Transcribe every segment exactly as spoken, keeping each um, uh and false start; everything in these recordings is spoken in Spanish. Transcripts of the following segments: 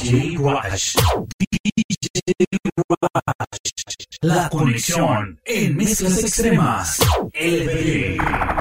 D J Rush. D J Rush. La conexión en mezclas extremas. L B D.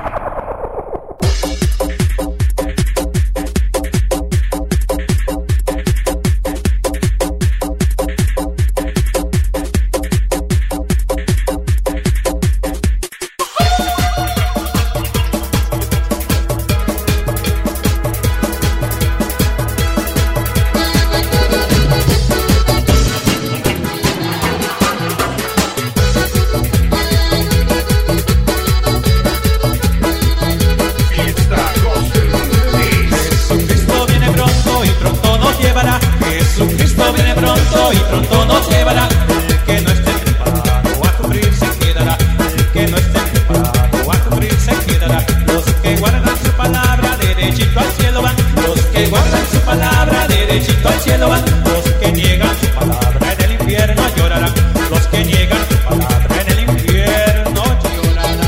Y pronto nos llevará. El que no esté preparado a sufrir se quedará. El que no esté preparado a sufrir se quedará. Los que guardan su palabra derechito al cielo van. Los que guardan su palabra derechito al cielo van. Los que niegan su palabra en el infierno llorarán. Los que niegan su palabra en el infierno llorarán.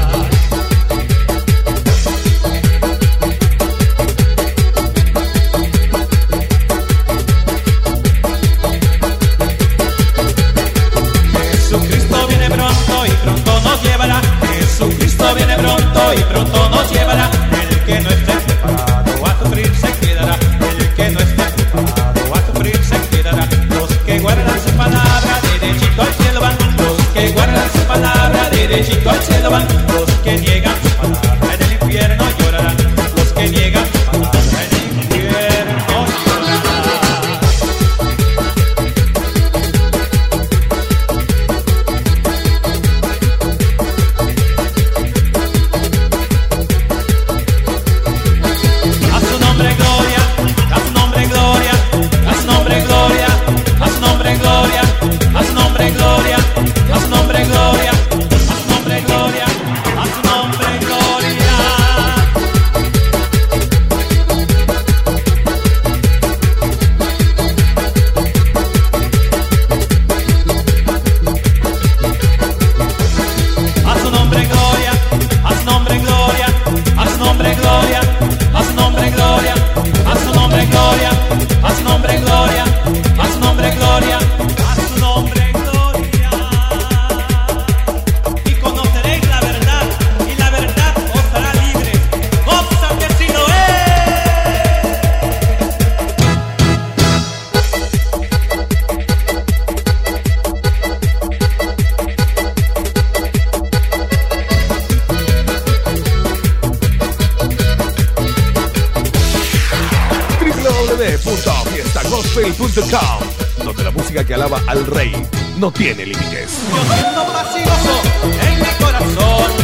Jesucristo viene pronto y pronto nos llevará. El que no esté preparado a sufrir se quedará. El que no esté preparado a sufrir se quedará. Los que guardan su palabra derechito al cielo van. Los que guardan su palabra derechito al cielo van. Los que niegan su palabra en el infierno llorarán. Los que niegan su palabra en el infierno llorarán. Donde la música que alaba al rey no tiene límites. Yo siento paz y gozo en mi corazón.